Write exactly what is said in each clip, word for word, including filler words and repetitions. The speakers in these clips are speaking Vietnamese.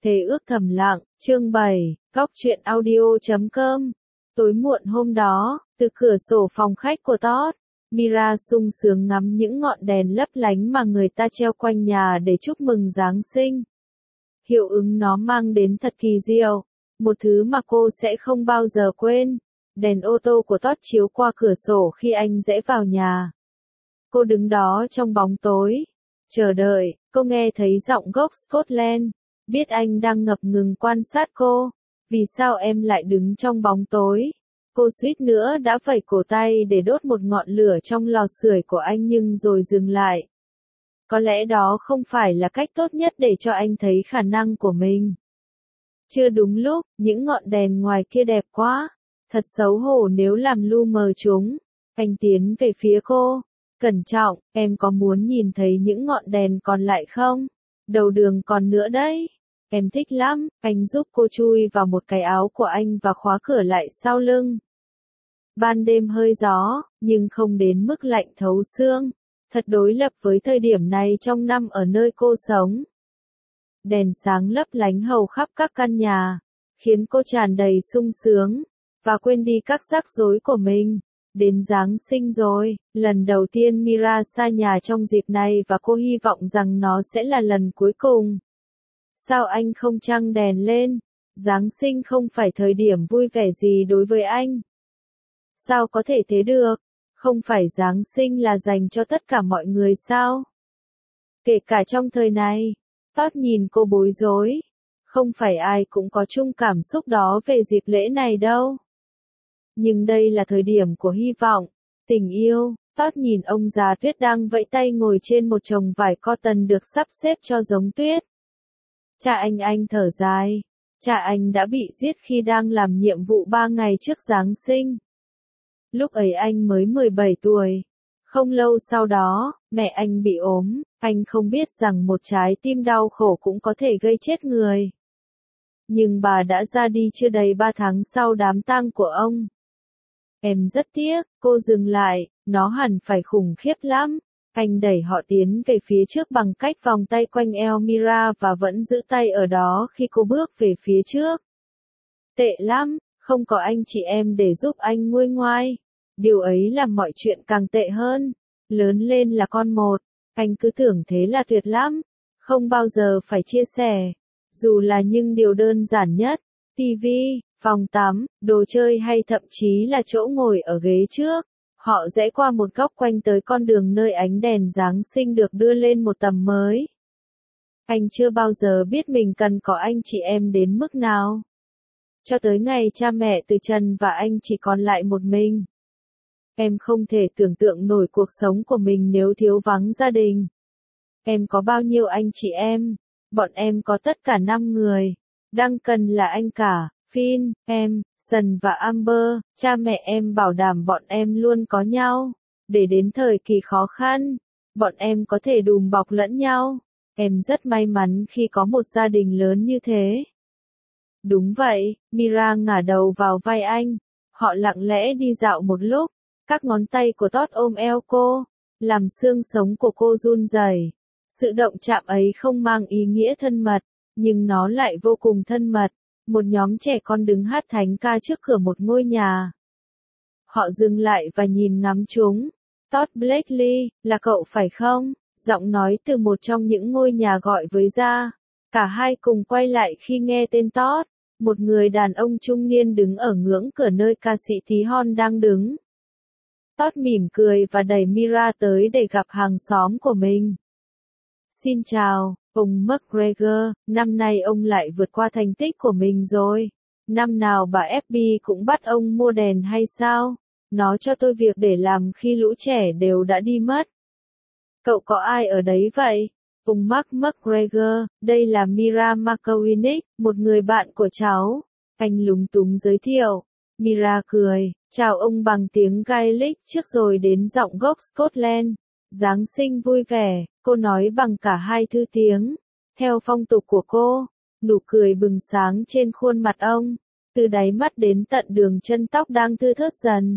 Thế ước thầm lặng, chương bảy, góc truyện audio chấm com. Tối muộn hôm đó, từ cửa sổ phòng khách của Todd, Mira sung sướng ngắm những ngọn đèn lấp lánh mà người ta treo quanh nhà để chúc mừng Giáng sinh. Hiệu ứng nó mang đến thật kỳ diệu, một thứ mà cô sẽ không bao giờ quên. Đèn ô tô của Todd chiếu qua cửa sổ khi anh rẽ vào nhà. Cô đứng đó trong bóng tối, chờ đợi. Cô nghe thấy giọng gốc Scotland, biết anh đang ngập ngừng quan sát cô. Vì sao em lại đứng trong bóng tối? Cô suýt nữa đã vẩy cổ tay để đốt một ngọn lửa trong lò sưởi của anh nhưng rồi dừng lại. Có lẽ đó không phải là cách tốt nhất để cho anh thấy khả năng của mình. Chưa đúng lúc, những ngọn đèn ngoài kia đẹp quá. Thật xấu hổ nếu làm lu mờ chúng. Anh tiến về phía cô. Cẩn trọng, em có muốn nhìn thấy những ngọn đèn còn lại không? Đầu đường còn nữa đấy. Em thích lắm. Anh giúp cô chui vào một cái áo của anh và khóa cửa lại sau lưng. Ban đêm hơi gió, nhưng không đến mức lạnh thấu xương. Thật đối lập với thời điểm này trong năm ở nơi cô sống. Đèn sáng lấp lánh hầu khắp các căn nhà, khiến cô tràn đầy sung sướng, và quên đi các rắc rối của mình. Đến Giáng sinh rồi, lần đầu tiên Mira xa nhà trong dịp này và cô hy vọng rằng nó sẽ là lần cuối cùng. Sao anh không trăng đèn lên? Giáng sinh không phải thời điểm vui vẻ gì đối với anh. Sao có thể thế được? Không phải Giáng sinh là dành cho tất cả mọi người sao? Kể cả trong thời này. Todd nhìn cô bối rối. Không phải ai cũng có chung cảm xúc đó về dịp lễ này đâu. Nhưng đây là thời điểm của hy vọng, tình yêu. Todd nhìn ông già tuyết đang vẫy tay ngồi trên một chồng vải cotton được sắp xếp cho giống tuyết. Cha anh anh thở dài. Cha anh đã bị giết khi đang làm nhiệm vụ ba ngày trước Giáng sinh. Lúc ấy anh mới mười bảy tuổi. Không lâu sau đó, mẹ anh bị ốm. Anh không biết rằng một trái tim đau khổ cũng có thể gây chết người. Nhưng bà đã ra đi chưa đầy ba tháng sau đám tang của ông. Em rất tiếc, cô dừng lại, nó hẳn phải khủng khiếp lắm. Anh đẩy họ tiến về phía trước bằng cách vòng tay quanh eo Mira và vẫn giữ tay ở đó khi cô bước về phía trước. Tệ lắm, không có anh chị em để giúp anh nguôi ngoai. Điều ấy làm mọi chuyện càng tệ hơn. Lớn lên là con một, anh cứ tưởng thế là tuyệt lắm. Không bao giờ phải chia sẻ. Dù là những điều đơn giản nhất, tivi, phòng tắm, đồ chơi hay thậm chí là chỗ ngồi ở ghế trước. Họ rẽ qua một góc quanh tới con đường nơi ánh đèn Giáng sinh được đưa lên một tầm mới. Anh chưa bao giờ biết mình cần có anh chị em đến mức nào. Cho tới ngày cha mẹ từ trần và anh chỉ còn lại một mình. Em không thể tưởng tượng nổi cuộc sống của mình nếu thiếu vắng gia đình. Em có bao nhiêu anh chị em? Bọn em có tất cả năm người. Duncan là anh cả, Finn, em, Sun và Amber. Cha mẹ em bảo đảm bọn em luôn có nhau. Để đến thời kỳ khó khăn, bọn em có thể đùm bọc lẫn nhau. Em rất may mắn khi có một gia đình lớn như thế. Đúng vậy, Mira ngả đầu vào vai anh. Họ lặng lẽ đi dạo một lúc. Các ngón tay của Todd ôm eo cô, làm xương sống của cô run rẩy. Sự động chạm ấy không mang ý nghĩa thân mật, nhưng nó lại vô cùng thân mật. Một nhóm trẻ con đứng hát thánh ca trước cửa một ngôi nhà. Họ dừng lại và nhìn ngắm chúng. Todd Blakely, là cậu phải không? Giọng nói từ một trong những ngôi nhà gọi với ra. Cả hai cùng quay lại khi nghe tên Todd. Một người đàn ông trung niên đứng ở ngưỡng cửa nơi ca sĩ tí hon đang đứng. Todd mỉm cười và đẩy Mira tới để gặp hàng xóm của mình. Xin chào, ông McGregor, năm nay ông lại vượt qua thành tích của mình rồi. Năm nào bà ép bê cũng bắt ông mua đèn hay sao? Nó cho tôi việc để làm khi lũ trẻ đều đã đi mất. Cậu có ai ở đấy vậy? Ông Mark McGregor, đây là Mira McCormick, một người bạn của cháu. Anh lúng túng giới thiệu. Mira cười, chào ông bằng tiếng Gaelic trước rồi đến giọng gốc Scotland. Giáng sinh vui vẻ, cô nói bằng cả hai thứ tiếng. Theo phong tục của cô, nụ cười bừng sáng trên khuôn mặt ông, từ đáy mắt đến tận đường chân tóc đang thưa thớt dần.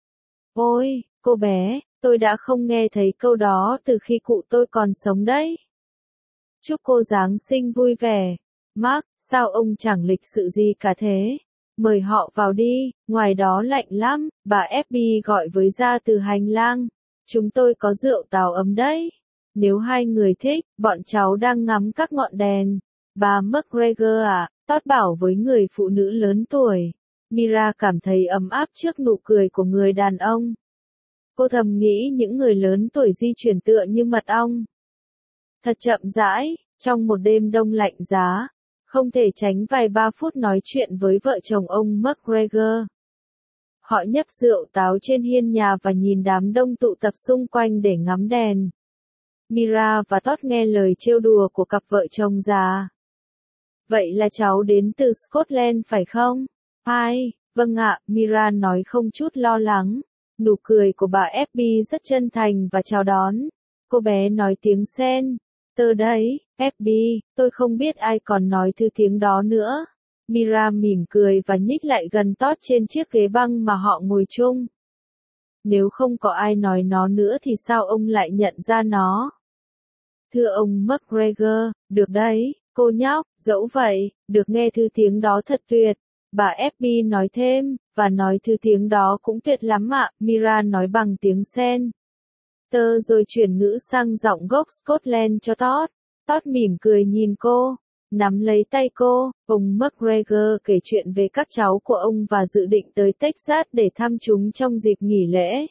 Ôi, cô bé, tôi đã không nghe thấy câu đó từ khi cụ tôi còn sống đấy. Chúc cô Giáng sinh vui vẻ. Mark, sao ông chẳng lịch sự gì cả thế? Mời họ vào đi, ngoài đó lạnh lắm, bà ép bê gọi với ra từ hành lang. Chúng tôi có rượu táo ấm đấy. Nếu hai người thích, bọn cháu đang ngắm các ngọn đèn. Bà McGregor à, Todd bảo với người phụ nữ lớn tuổi. Mira cảm thấy ấm áp trước nụ cười của người đàn ông. Cô thầm nghĩ những người lớn tuổi di chuyển tựa như mật ong. Thật chậm rãi, trong một đêm đông lạnh giá, không thể tránh vài ba phút nói chuyện với vợ chồng ông McGregor. Họ nhấp rượu táo trên hiên nhà và nhìn đám đông tụ tập xung quanh để ngắm đèn. Mira và Todd nghe lời trêu đùa của cặp vợ chồng già. Vậy là cháu đến từ Scotland phải không? Ai, vâng ạ, Mira nói không chút lo lắng. Nụ cười của bà ép bê rất chân thành và chào đón. Cô bé nói tiếng Sen. Tớ đấy, ép bê, tôi không biết ai còn nói thứ tiếng đó nữa. Mira mỉm cười và nhích lại gần Todd trên chiếc ghế băng mà họ ngồi chung. Nếu không có ai nói nó nữa thì sao ông lại nhận ra nó? Thưa ông McGregor, được đấy, cô nhóc, dẫu vậy, được nghe thứ tiếng đó thật tuyệt. Bà ép bê nói thêm, và nói thứ tiếng đó cũng tuyệt lắm ạ, Mira nói bằng tiếng Sen. Tớ rồi chuyển ngữ sang giọng gốc Scotland cho Todd. Todd mỉm cười nhìn cô, nắm lấy tay cô. Ông McGregor kể chuyện về các cháu của ông và dự định tới Texas để thăm chúng trong dịp nghỉ lễ.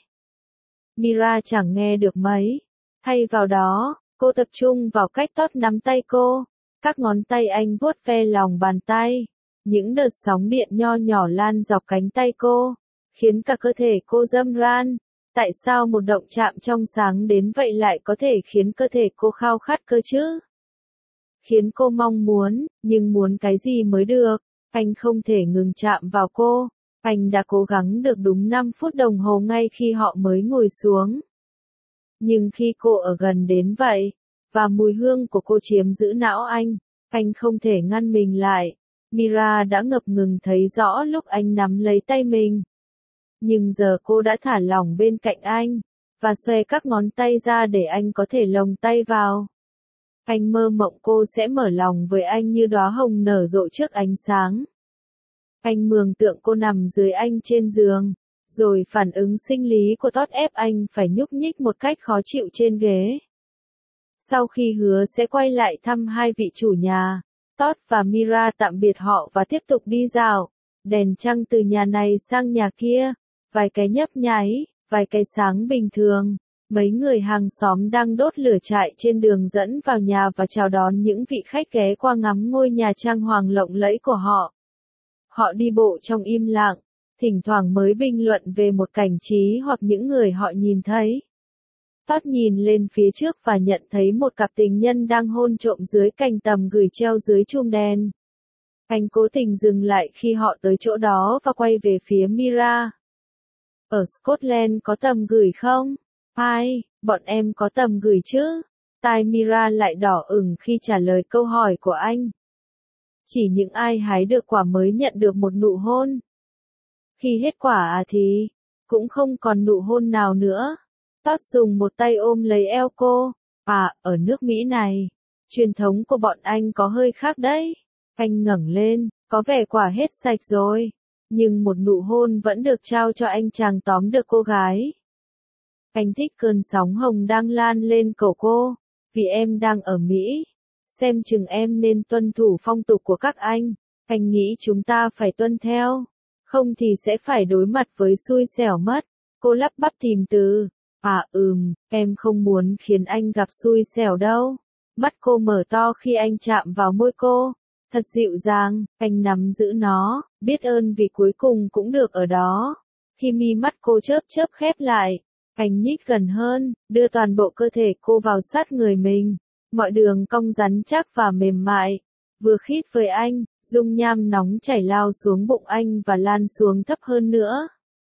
Mira chẳng nghe được mấy. Thay vào đó, cô tập trung vào cách Todd nắm tay cô. Các ngón tay anh vuốt ve lòng bàn tay. Những đợt sóng điện nho nhỏ lan dọc cánh tay cô, khiến cả cơ thể cô râm ran. Tại sao một động chạm trong sáng đến vậy lại có thể khiến cơ thể cô khao khát cơ chứ? Khiến cô mong muốn, nhưng muốn cái gì mới được? Anh không thể ngừng chạm vào cô. Anh đã cố gắng được đúng năm phút đồng hồ ngay khi họ mới ngồi xuống. Nhưng khi cô ở gần đến vậy, và mùi hương của cô chiếm giữ não anh, anh không thể ngăn mình lại. Mira đã ngập ngừng thấy rõ lúc anh nắm lấy tay mình. Nhưng giờ cô đã thả lỏng bên cạnh anh, và xòe các ngón tay ra để anh có thể lồng tay vào. Anh mơ mộng cô sẽ mở lòng với anh như đóa hồng nở rộ trước ánh sáng. Anh mường tượng cô nằm dưới anh trên giường, rồi phản ứng sinh lý của Todd ép anh phải nhúc nhích một cách khó chịu trên ghế. Sau khi hứa sẽ quay lại thăm hai vị chủ nhà, Todd và Mira tạm biệt họ và tiếp tục đi dạo. Đèn trăng từ nhà này sang nhà kia, vài cái nhấp nháy, vài cái sáng bình thường. Mấy người hàng xóm đang đốt lửa trại trên đường dẫn vào nhà và chào đón những vị khách ghé qua ngắm ngôi nhà trang hoàng lộng lẫy của họ. Họ đi bộ trong im lặng, thỉnh thoảng mới bình luận về một cảnh trí hoặc những người họ nhìn thấy. Todd nhìn lên phía trước và nhận thấy một cặp tình nhân đang hôn trộm dưới cành tầm gửi treo dưới chùm đèn. Anh cố tình dừng lại khi họ tới chỗ đó và quay về phía Mira. Ở Scotland có tầm gửi không? Ai, bọn em có tầm gửi chứ? Tai Mira lại đỏ ửng khi trả lời câu hỏi của anh. Chỉ những ai hái được quả mới nhận được một nụ hôn. Khi hết quả à thì, cũng không còn nụ hôn nào nữa. Todd dùng một tay ôm lấy eo cô. À, ở nước Mỹ này, truyền thống của bọn anh có hơi khác đấy. Anh ngẩng lên, có vẻ quả hết sạch rồi. Nhưng một nụ hôn vẫn được trao cho anh chàng tóm được cô gái. Anh thích cơn sóng hồng đang lan lên cổ cô. Vì em đang ở Mỹ. Xem chừng em nên tuân thủ phong tục của các anh. Anh nghĩ chúng ta phải tuân theo. Không thì sẽ phải đối mặt với xui xẻo mất. Cô lắp bắp tìm từ. À ừm, em không muốn khiến anh gặp xui xẻo đâu. Mắt cô mở to khi anh chạm vào môi cô. Thật dịu dàng, anh nắm giữ nó, biết ơn vì cuối cùng cũng được ở đó. Khi mi mắt cô chớp chớp khép lại, anh nhích gần hơn, đưa toàn bộ cơ thể cô vào sát người mình. Mọi đường cong rắn chắc và mềm mại. Vừa khít với anh, dung nham nóng chảy lao xuống bụng anh và lan xuống thấp hơn nữa.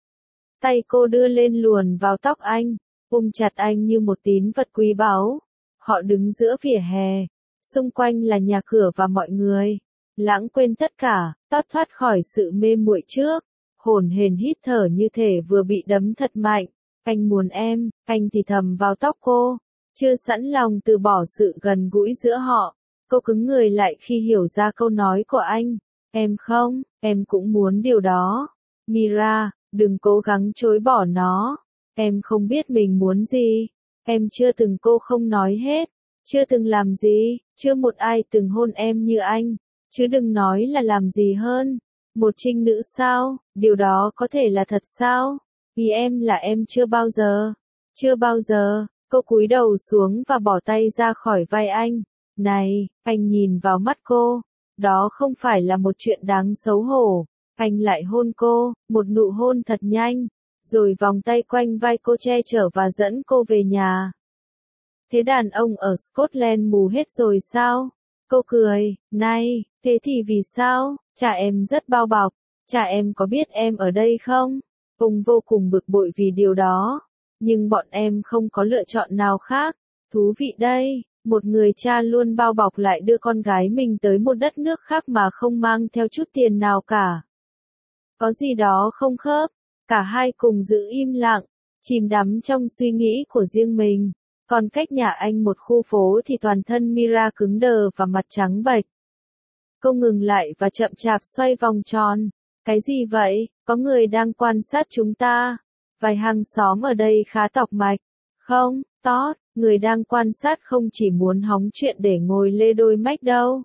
Tay cô đưa lên luồn vào tóc anh, ôm chặt anh như một tín vật quý báu. Họ đứng giữa vỉa hè. Xung quanh là nhà cửa và mọi người. Lãng quên tất cả, Todd thoát khỏi sự mê muội trước. Hổn hển hít thở như thể vừa bị đấm thật mạnh. Anh muốn em, anh thì thầm vào tóc cô. Chưa sẵn lòng từ bỏ sự gần gũi giữa họ. Cô cứng người lại khi hiểu ra câu nói của anh. Em không, em cũng muốn điều đó. Mira, đừng cố gắng chối bỏ nó. Em không biết mình muốn gì. Em chưa từng cô không nói hết. Chưa từng làm gì, chưa một ai từng hôn em như anh. Chứ đừng nói là làm gì hơn. Một trinh nữ sao, điều đó có thể là thật sao? Vì em là em chưa bao giờ. Chưa bao giờ, cô cúi đầu xuống và bỏ tay ra khỏi vai anh. Này, anh nhìn vào mắt cô. Đó không phải là một chuyện đáng xấu hổ. Anh lại hôn cô, một nụ hôn thật nhanh. Rồi vòng tay quanh vai cô che chở và dẫn cô về nhà. Thế đàn ông ở Scotland mù hết rồi sao? Cô cười, này, thế thì vì sao? Cha em rất bao bọc. Cha em có biết em ở đây không? Ông vô cùng bực bội vì điều đó. Nhưng bọn em không có lựa chọn nào khác. Thú vị đây, một người cha luôn bao bọc lại đưa con gái mình tới một đất nước khác mà không mang theo chút tiền nào cả. Có gì đó không khớp. Cả hai cùng giữ im lặng, chìm đắm trong suy nghĩ của riêng mình. Còn cách nhà anh một khu phố thì toàn thân Mira cứng đờ và mặt trắng bệch. Cô ngừng lại và chậm chạp xoay vòng tròn. Cái gì vậy? Có người đang quan sát chúng ta. Vài hàng xóm ở đây khá tọc mạch. Không, Todd, người đang quan sát không chỉ muốn hóng chuyện để ngồi lê đôi mách đâu.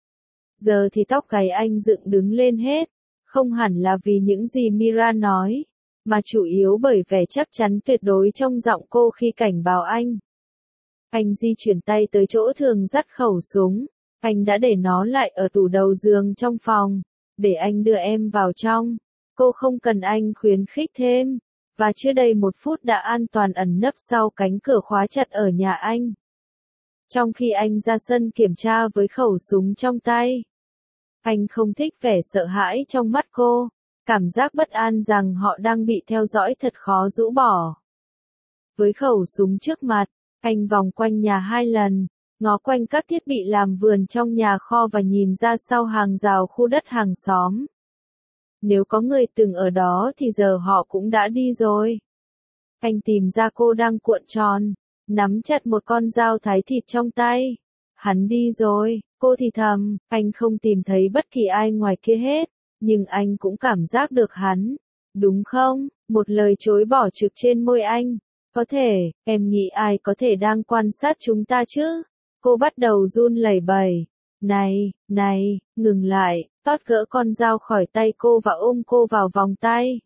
Giờ thì tóc gáy anh dựng đứng lên hết. Không hẳn là vì những gì Mira nói, mà chủ yếu bởi vẻ chắc chắn tuyệt đối trong giọng cô khi cảnh báo anh. Anh di chuyển tay tới chỗ thường dắt khẩu súng. Anh đã để nó lại ở tủ đầu giường trong phòng. Để anh đưa em vào trong. Cô không cần anh khuyến khích thêm. Và chưa đầy một phút đã an toàn ẩn nấp sau cánh cửa khóa chặt ở nhà anh. Trong khi anh ra sân kiểm tra với khẩu súng trong tay. Anh không thích vẻ sợ hãi trong mắt cô. Cảm giác bất an rằng họ đang bị theo dõi thật khó rũ bỏ. Với khẩu súng trước mặt, anh vòng quanh nhà hai lần, ngó quanh các thiết bị làm vườn trong nhà kho và nhìn ra sau hàng rào khu đất hàng xóm. Nếu có người từng ở đó thì giờ họ cũng đã đi rồi. Anh tìm ra cô đang cuộn tròn, nắm chặt một con dao thái thịt trong tay. Hắn đi rồi, cô thì thầm, anh không tìm thấy bất kỳ ai ngoài kia hết, nhưng anh cũng cảm giác được hắn. Đúng không? Một lời chối bỏ trực trên môi anh. Có thể, em nghĩ ai có thể đang quan sát chúng ta chứ? Cô bắt đầu run lẩy bẩy. Này, này, ngừng lại, Todd gỡ con dao khỏi tay cô và ôm cô vào vòng tay.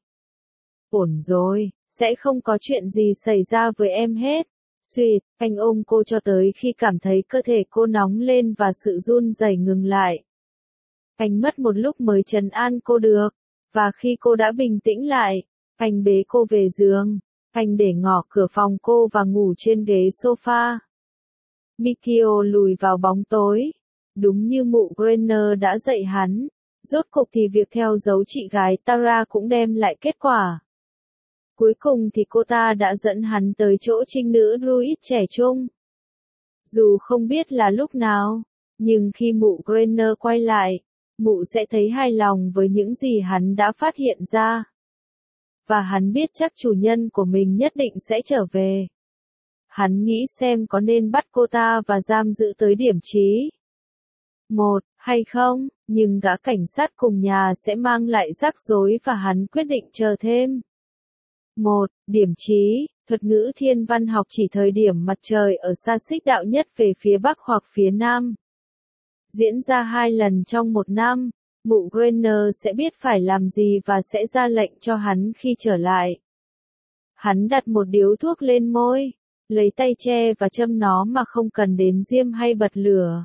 Ổn rồi, sẽ không có chuyện gì xảy ra với em hết. Sweet, anh ôm cô cho tới khi cảm thấy cơ thể cô nóng lên và sự run rẩy ngừng lại. Anh mất một lúc mới trấn an cô được, và khi cô đã bình tĩnh lại, anh bế cô về giường. Anh để ngỏ cửa phòng cô và ngủ trên ghế sofa. Mikio lùi vào bóng tối. Đúng như mụ Grainer đã dạy hắn, rốt cuộc thì việc theo dấu chị gái Tara cũng đem lại kết quả. Cuối cùng thì cô ta đã dẫn hắn tới chỗ trinh nữ Druid trẻ trung. Dù không biết là lúc nào, nhưng khi mụ Grainer quay lại, mụ sẽ thấy hài lòng với những gì hắn đã phát hiện ra. Và hắn biết chắc chủ nhân của mình nhất định sẽ trở về. Hắn nghĩ xem có nên bắt cô ta và giam giữ tới điểm trí một hay không, nhưng gã cảnh sát cùng nhà sẽ mang lại rắc rối và hắn quyết định chờ thêm. một. Điểm trí, thuật ngữ thiên văn học chỉ thời điểm mặt trời ở xa xích đạo nhất về phía bắc hoặc phía nam. Diễn ra hai lần trong một năm, mụ Grainer sẽ biết phải làm gì và sẽ ra lệnh cho hắn khi trở lại. Hắn đặt một điếu thuốc lên môi, lấy tay che và châm nó mà không cần đến diêm hay bật lửa.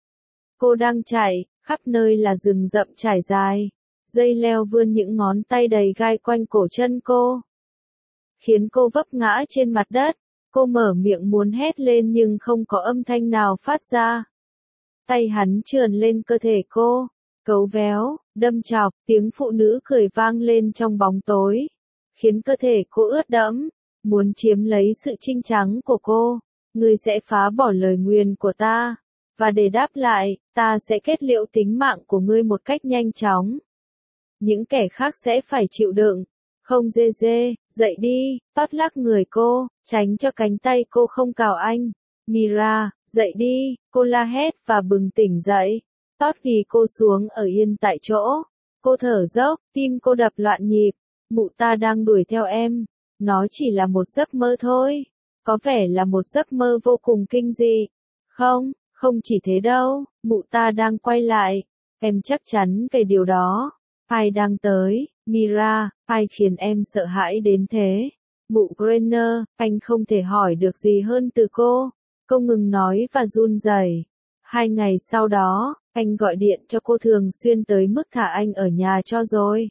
Cô đang chạy, khắp nơi là rừng rậm trải dài, dây leo vươn những ngón tay đầy gai quanh cổ chân cô, khiến cô vấp ngã trên mặt đất. Cô mở miệng muốn hét lên nhưng không có âm thanh nào phát ra. Tay hắn trườn lên cơ thể cô, cấu véo, đâm chọc, tiếng phụ nữ cười vang lên trong bóng tối, khiến cơ thể cô ướt đẫm, muốn chiếm lấy sự trinh trắng của cô. Ngươi sẽ phá bỏ lời nguyền của ta, và để đáp lại, ta sẽ kết liễu tính mạng của ngươi một cách nhanh chóng. Những kẻ khác sẽ phải chịu đựng. Không dê dê, dậy đi, Todd lắc người cô, tránh cho cánh tay cô không cào anh. Mira, Dậy đi, cô la hét và bừng tỉnh dậy. Todd ghi cô xuống ở yên tại chỗ. Cô thở dốc, tim cô đập loạn nhịp. Mụ ta đang đuổi theo em. Nó chỉ là một giấc mơ thôi. Có vẻ là một giấc mơ vô cùng kinh dị. Không, không chỉ thế đâu, mụ ta đang quay lại. Em chắc chắn về điều đó. Ai đang tới, Mira, ai khiến em sợ hãi đến thế? Mụ Grainer, anh không thể hỏi được gì hơn từ cô. Cô ngừng nói và run rẩy. Hai ngày sau đó, anh gọi điện cho cô thường xuyên tới mức thả anh ở nhà cho rồi.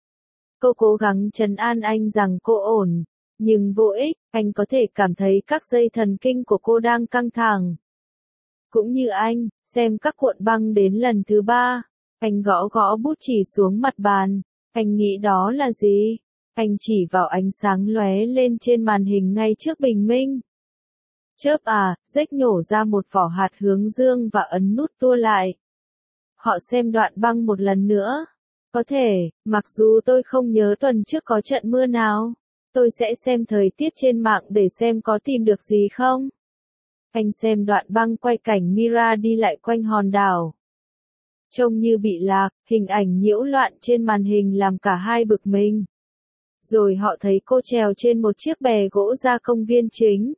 Cô cố gắng trấn an anh rằng cô ổn, nhưng vô ích, anh có thể cảm thấy các dây thần kinh của cô đang căng thẳng. Cũng như anh, xem các cuộn băng đến lần thứ ba, anh gõ gõ bút chì xuống mặt bàn, anh nghĩ đó là gì? Anh chỉ vào ánh sáng lóe lên trên màn hình ngay trước bình minh. Chớp à, Jake nhổ ra một vỏ hạt hướng dương và ấn nút tua lại. Họ xem đoạn băng một lần nữa. Có thể, mặc dù tôi không nhớ tuần trước có trận mưa nào, tôi sẽ xem thời tiết trên mạng để xem có tìm được gì không. Anh xem đoạn băng quay cảnh Mira đi lại quanh hòn đảo. Trông như bị lạc, hình ảnh nhiễu loạn trên màn hình làm cả hai bực mình. Rồi họ thấy cô trèo trên một chiếc bè gỗ ra công viên chính.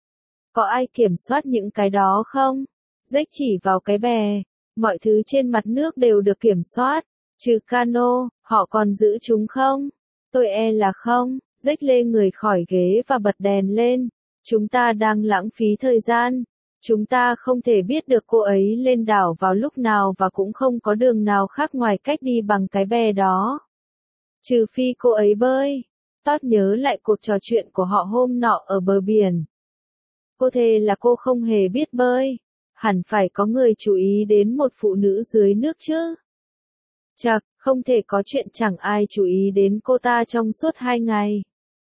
Có ai kiểm soát những cái đó không? Jake chỉ vào cái bè. Mọi thứ trên mặt nước đều được kiểm soát. Trừ cano, họ còn giữ chúng không? Tôi e là không. Jake lê người khỏi ghế và bật đèn lên. Chúng ta đang lãng phí thời gian. Chúng ta không thể biết được cô ấy lên đảo vào lúc nào và cũng không có đường nào khác ngoài cách đi bằng cái bè đó. Trừ phi cô ấy bơi. Todd nhớ lại cuộc trò chuyện của họ hôm nọ ở bờ biển. Cô thề là cô không hề biết bơi. Hẳn phải có người chú ý đến một phụ nữ dưới nước chứ. Chật, không thể có chuyện chẳng ai chú ý đến cô ta trong suốt hai ngày.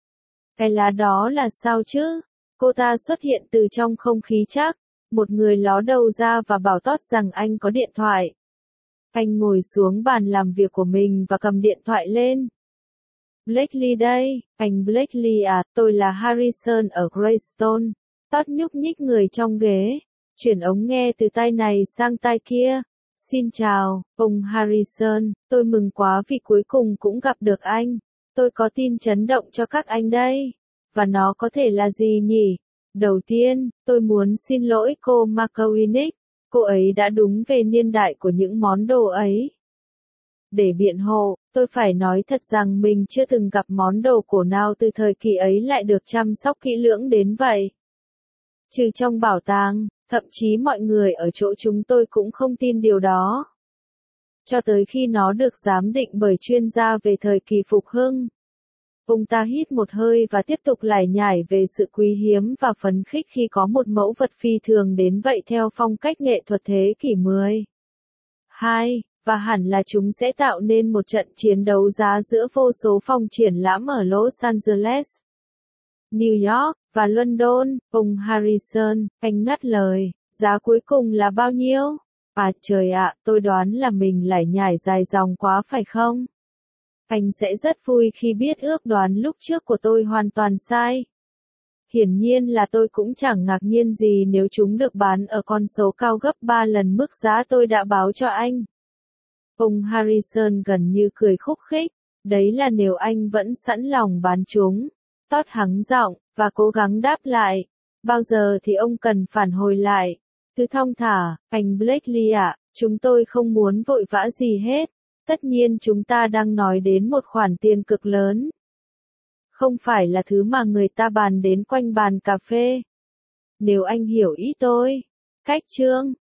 Cái lá đó là sao chứ? Cô ta xuất hiện từ trong không khí chắc. Một người ló đầu ra và bảo Todd rằng anh có điện thoại. Anh ngồi xuống bàn làm việc của mình và cầm điện thoại lên. Blakely đây, anh Blakely à, tôi là Harrison ở Greystone. Todd nhúc nhích người trong ghế, chuyển ống nghe từ tai này sang tai kia. Xin chào, ông Harrison, tôi mừng quá vì cuối cùng cũng gặp được anh. Tôi có tin chấn động cho các anh đây. Và nó có thể là gì nhỉ? Đầu tiên, tôi muốn xin lỗi cô McCormick. Cô ấy đã đúng về niên đại của những món đồ ấy. Để biện hộ, tôi phải nói thật rằng mình chưa từng gặp món đồ cổ nào từ thời kỳ ấy lại được chăm sóc kỹ lưỡng đến vậy. Trừ trong bảo tàng, thậm chí mọi người ở chỗ chúng tôi cũng không tin điều đó. Cho tới khi nó được giám định bởi chuyên gia về thời kỳ phục hưng. Ông ta hít một hơi và tiếp tục lải nhải về sự quý hiếm và phấn khích khi có một mẫu vật phi thường đến vậy theo phong cách nghệ thuật thế kỷ mười hai, và hẳn là chúng sẽ tạo nên một trận chiến đấu giá giữa vô số phòng triển lãm ở Los Angeles, New York, và London. Ông Harrison, anh ngắt lời, giá cuối cùng là bao nhiêu? À trời ạ, tôi đoán là mình lải nhải dài dòng quá phải không? Anh sẽ rất vui khi biết ước đoán lúc trước của tôi hoàn toàn sai. Hiển nhiên là tôi cũng chẳng ngạc nhiên gì nếu chúng được bán ở con số cao gấp ba lần mức giá tôi đã báo cho anh. Ông Harrison gần như cười khúc khích, đấy là nếu anh vẫn sẵn lòng bán chúng. Todd hắng giọng, và cố gắng đáp lại. Bao giờ thì ông cần phản hồi lại? Cứ thong thả, anh Blakely ạ, chúng tôi không muốn vội vã gì hết. Tất nhiên chúng ta đang nói đến một khoản tiền cực lớn. Không phải là thứ mà người ta bàn đến quanh bàn cà phê. Nếu anh hiểu ý tôi. Cách chương